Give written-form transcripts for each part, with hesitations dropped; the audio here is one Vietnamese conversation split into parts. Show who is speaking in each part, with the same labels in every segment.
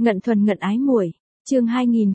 Speaker 1: Ngận thuần ngận ái muội, chương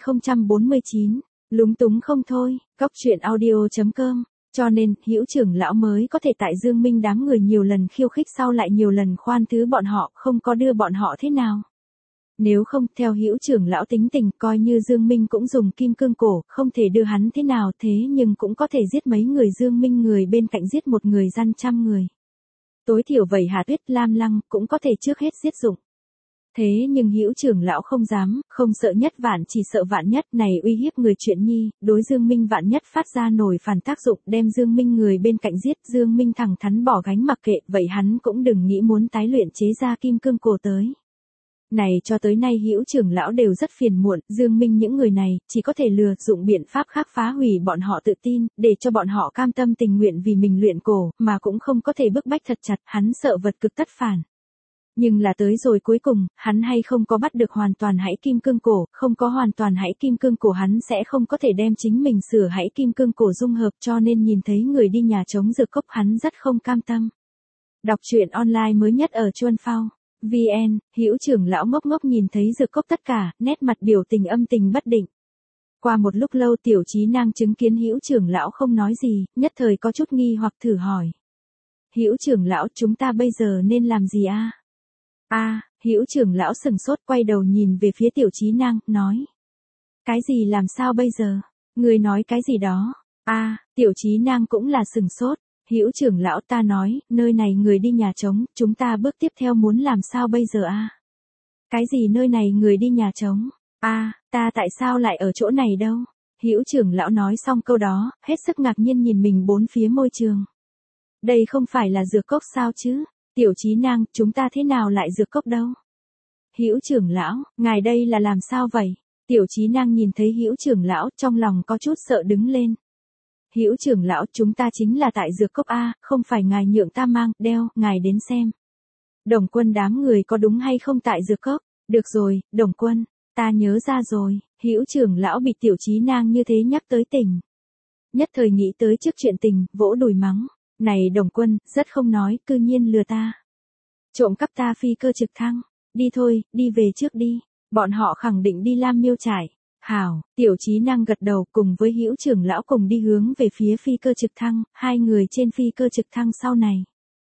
Speaker 1: 2049, lúng túng không thôi, Cóc truyện audio.com, cho nên, Hữu trưởng lão mới có thể tại Dương Minh đám người nhiều lần khiêu khích sau lại nhiều lần khoan thứ bọn họ, không có đưa bọn họ thế nào. Nếu không, theo Hữu trưởng lão tính tình, coi như Dương Minh cũng dùng kim cương cổ, không thể đưa hắn thế nào, thế nhưng cũng có thể giết mấy người Dương Minh, người bên cạnh giết một người gian trăm người. Tối thiểu vậy Hà Tuyết, Lam Lăng cũng có thể trước hết giết dụng. Thế nhưng Hữu trưởng lão không dám, không sợ nhất vạn chỉ sợ vạn nhất, này uy hiếp người chuyện nhi, đối Dương Minh vạn nhất phát ra nổi phản tác dụng, đem Dương Minh người bên cạnh giết, Dương Minh thẳng thắn bỏ gánh mặc kệ, vậy hắn cũng đừng nghĩ muốn tái luyện chế ra kim cương cổ tới. Này cho tới nay Hữu trưởng lão đều rất phiền muộn, Dương Minh những người này, chỉ có thể lừa, dụng biện pháp khác phá hủy bọn họ tự tin, để cho bọn họ cam tâm tình nguyện vì mình luyện cổ, mà cũng không có thể bức bách thật chặt, hắn sợ vật cực tất phản. Nhưng là tới rồi cuối cùng, hắn hay không có bắt được hoàn toàn hãy kim cương cổ, không có hoàn toàn hãy kim cương cổ hắn sẽ không có thể đem chính mình sửa hãy kim cương cổ dung hợp, cho nên nhìn thấy người đi nhà trống dược cốc hắn rất không cam tâm. Đọc truyện online mới nhất ở Chuan Phao VN, Hữu trưởng lão ngốc ngốc nhìn thấy dược cốc tất cả, nét mặt biểu tình âm tình bất định. Qua một lúc lâu Tiểu Trí Nang chứng kiến Hữu trưởng lão không nói gì, nhất thời có chút nghi hoặc thử hỏi. Hữu trưởng lão, chúng ta bây giờ nên làm gì a? Hữu trưởng lão sừng sốt, quay đầu nhìn về phía Tiểu Trí Nang, nói. Cái gì làm sao bây giờ? Người nói cái gì đó? Tiểu Trí Nang cũng là sừng sốt. Hữu trưởng lão, ta nói, nơi này người đi nhà trống, chúng ta bước tiếp theo muốn làm sao bây giờ Cái gì nơi này người đi nhà trống? Ta tại sao lại ở chỗ này đâu? Hữu trưởng lão nói xong câu đó, hết sức ngạc nhiên nhìn mình bốn phía môi trường. Đây không phải là dược cốc sao chứ? Tiểu Trí Nang, chúng ta thế nào lại dược cốc đâu? Hữu trưởng lão, ngài đây là làm sao vậy? Tiểu Trí Nang nhìn thấy Hữu trưởng lão, trong lòng có chút sợ đứng lên. Hữu trưởng lão, chúng ta chính là tại dược cốc không phải ngài nhượng ta mang, đeo, ngài đến xem. Đồng Quân đám người có đúng hay không tại dược cốc? Được rồi, Đồng Quân, ta nhớ ra rồi. Hữu trưởng lão bị Tiểu Trí Nang như thế nhắc tới tỉnh. Nhất thời nghĩ tới trước chuyện tình, vỗ đùi mắng. Này Đồng Quân, rất không nói, cư nhiên lừa ta. Trộm cắp ta phi cơ trực thăng. Đi thôi, đi về trước đi. Bọn họ khẳng định đi Lam Miêu trải. Hảo, Tiểu Trí Năng gật đầu cùng với Hữu trưởng lão cùng đi hướng về phía phi cơ trực thăng, hai người trên phi cơ trực thăng sau này.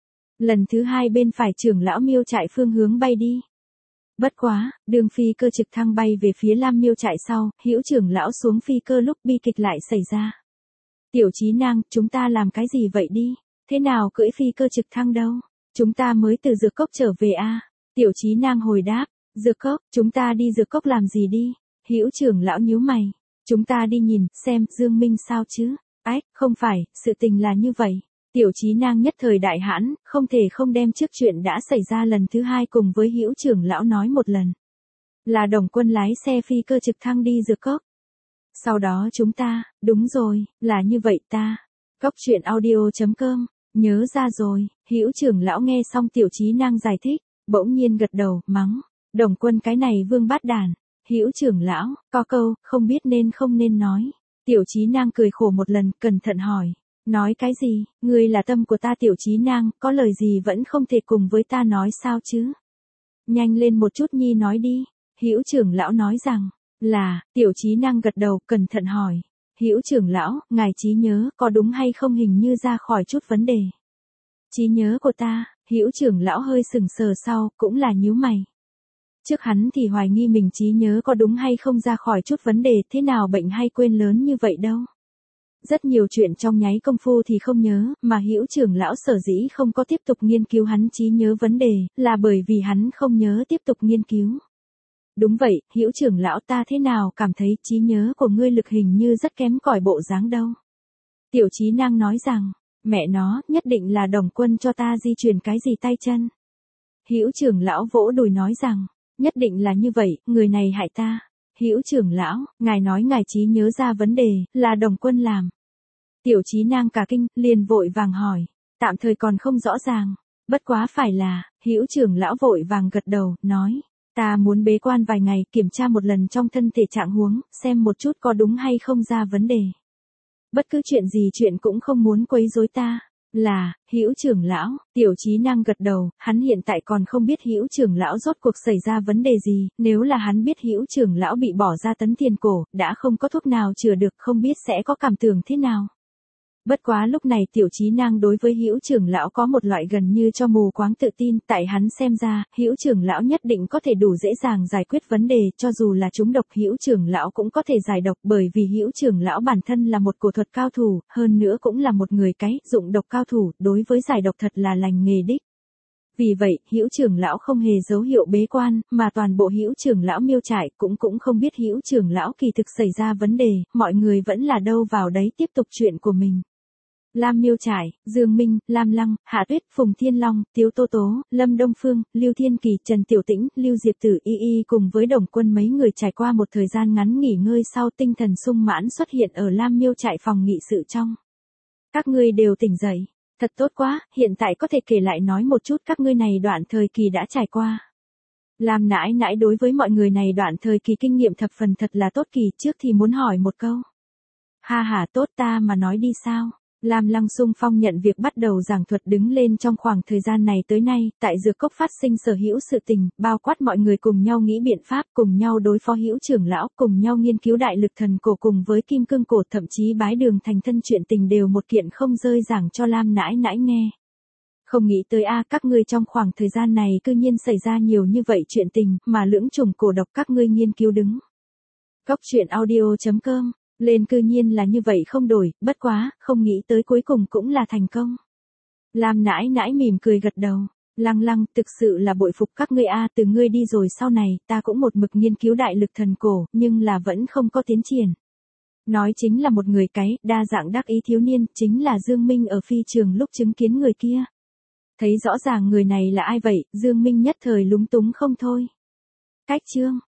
Speaker 1: Lần thứ hai bên phải trưởng lão Miêu trại phương hướng bay đi. Bất quá, đường phi cơ trực thăng bay về phía Lam Miêu trại sau, Hữu trưởng lão xuống phi cơ lúc bi kịch lại xảy ra. Tiểu Trí Năng, chúng ta làm cái gì vậy đi? Thế nào cưỡi phi cơ trực thăng đâu? Chúng ta mới từ dược cốc trở về Tiểu Trí Năng hồi đáp, dược cốc, chúng ta đi dược cốc làm gì đi? Hữu trưởng lão nhíu mày, chúng ta đi nhìn, xem, Dương Minh sao chứ? Không phải, sự tình là như vậy. Tiểu Trí Nang nhất thời đại hãn, không thể không đem trước chuyện đã xảy ra lần thứ hai cùng với Hữu trưởng lão nói một lần. Là Đồng Quân lái xe phi cơ trực thăng đi dược cốc. Sau đó chúng ta, đúng rồi, là như vậy ta. Cóc truyện audio.com, nhớ ra rồi. Hữu trưởng lão nghe xong Tiểu Trí Nang giải thích, bỗng nhiên gật đầu, mắng. Đồng Quân cái này vương bát đàn. Hữu trưởng lão, có câu, không biết nên không nên nói. Tiểu Trí Nang cười khổ một lần, cẩn thận hỏi. Nói cái gì, ngươi là tâm của ta Tiểu Trí Nang, có lời gì vẫn không thể cùng với ta nói sao chứ? Nhanh lên một chút nhi nói đi. Hữu trưởng lão nói rằng, là, Tiểu Trí Nang gật đầu, cẩn thận hỏi. Hữu trưởng lão, ngài trí nhớ, có đúng hay không hình như ra khỏi chút vấn đề. Trí nhớ của ta, Hữu trưởng lão hơi sừng sờ sau, cũng là nhíu mày. Trước hắn thì hoài nghi mình trí nhớ có đúng hay không ra khỏi chút vấn đề, thế nào bệnh hay quên lớn như vậy đâu. Rất nhiều chuyện trong nháy công phu thì không nhớ, mà Hữu trưởng lão sở dĩ không có tiếp tục nghiên cứu hắn trí nhớ vấn đề, là bởi vì hắn không nhớ tiếp tục nghiên cứu. Đúng vậy, Hữu trưởng lão, ta thế nào cảm thấy trí nhớ của ngươi lực hình như rất kém cỏi bộ dáng đâu. Tiểu Trí Năng nói rằng, mẹ nó, nhất định là Đồng Quân cho ta di truyền cái gì tay chân. Hữu trưởng lão vỗ đùi nói rằng, nhất định là như vậy, người này hại ta. Hữu trưởng lão, ngài nói ngài trí nhớ ra vấn đề, là Đồng Quân làm. Tiểu Trí Nang cả kinh, liền vội vàng hỏi, tạm thời còn không rõ ràng, bất quá phải là, Hữu trưởng lão vội vàng gật đầu, nói, ta muốn bế quan vài ngày, kiểm tra một lần trong thân thể trạng huống, xem một chút có đúng hay không ra vấn đề. Bất cứ chuyện gì chuyện cũng không muốn quấy rối ta, Là, Hữu trưởng lão, Tiểu Chí Năng gật đầu, hắn hiện tại còn không biết Hữu trưởng lão rốt cuộc xảy ra vấn đề gì, nếu là hắn biết Hữu trưởng lão bị bỏ ra tấn tiền cổ, đã không có thuốc nào chữa được, không biết sẽ có cảm tưởng thế nào. Bất quá lúc này Tiểu Chí Năng đối với Hữu trưởng lão có một loại gần như cho mù quáng tự tin, tại hắn xem ra, Hữu trưởng lão nhất định có thể đủ dễ dàng giải quyết vấn đề, cho dù là trúng độc Hữu trưởng lão cũng có thể giải độc, bởi vì Hữu trưởng lão bản thân là một cổ thuật cao thủ, hơn nữa cũng là một người dụng độc cao thủ, đối với giải độc thật là lành nghề đích. Vì vậy, Hữu trưởng lão không hề dấu hiệu bế quan, mà toàn bộ Hữu trưởng lão Miêu trại cũng không biết Hữu trưởng lão kỳ thực xảy ra vấn đề, mọi người vẫn là đâu vào đấy tiếp tục chuyện của mình. Lam Miêu trại, Dương Minh, Lam Lăng, Hạ Tuyết, Phùng Thiên Long, Tiếu Tố Tố, Lâm Đông Phương, Lưu Thiên Kỳ, Trần Tiểu Tĩnh, Lưu Diệp Tử y cùng với Đồng Quân mấy người trải qua một thời gian ngắn nghỉ ngơi sau tinh thần sung mãn xuất hiện ở Lam Miêu trại phòng nghị sự trong. Các ngươi đều tỉnh dậy. Thật tốt quá, hiện tại có thể kể lại nói một chút các ngươi này đoạn thời kỳ đã trải qua. Lam nãi nãi đối với mọi người này đoạn thời kỳ kinh nghiệm thập phần thật là tốt kỳ, trước thì muốn hỏi một câu. Ha ha, tốt, ta mà nói đi sao? Lam Lăng xung phong nhận việc bắt đầu giảng thuật đứng lên trong khoảng thời gian này tới nay, tại Dược Cốc phát sinh sở hữu sự tình, bao quát mọi người cùng nhau nghĩ biện pháp, cùng nhau đối phó Hữu trưởng lão, cùng nhau nghiên cứu đại lực thần cổ cùng với kim cương cổ, thậm chí bái đường thành thân chuyện tình đều một kiện không rơi giảng cho Lam nãi nãi nghe. Không nghĩ tới các ngươi trong khoảng thời gian này cư nhiên xảy ra nhiều như vậy chuyện tình, mà lưỡng chủng cổ độc các ngươi nghiên cứu đứng. Cốc truyện audio.com lên cư nhiên là như vậy không đổi, bất quá, không nghĩ tới cuối cùng cũng là thành công. Lam nãi nãi mỉm cười gật đầu. Lăng Lăng, thực sự là bội phục các ngươi từ ngươi đi rồi sau này, ta cũng một mực nghiên cứu đại lực thần cổ, nhưng là vẫn không có tiến triển. Nói chính là một người đa dạng đắc ý thiếu niên, chính là Dương Minh ở phi trường lúc chứng kiến người kia. Thấy rõ ràng người này là ai vậy, Dương Minh nhất thời lúng túng không thôi. Cách chương.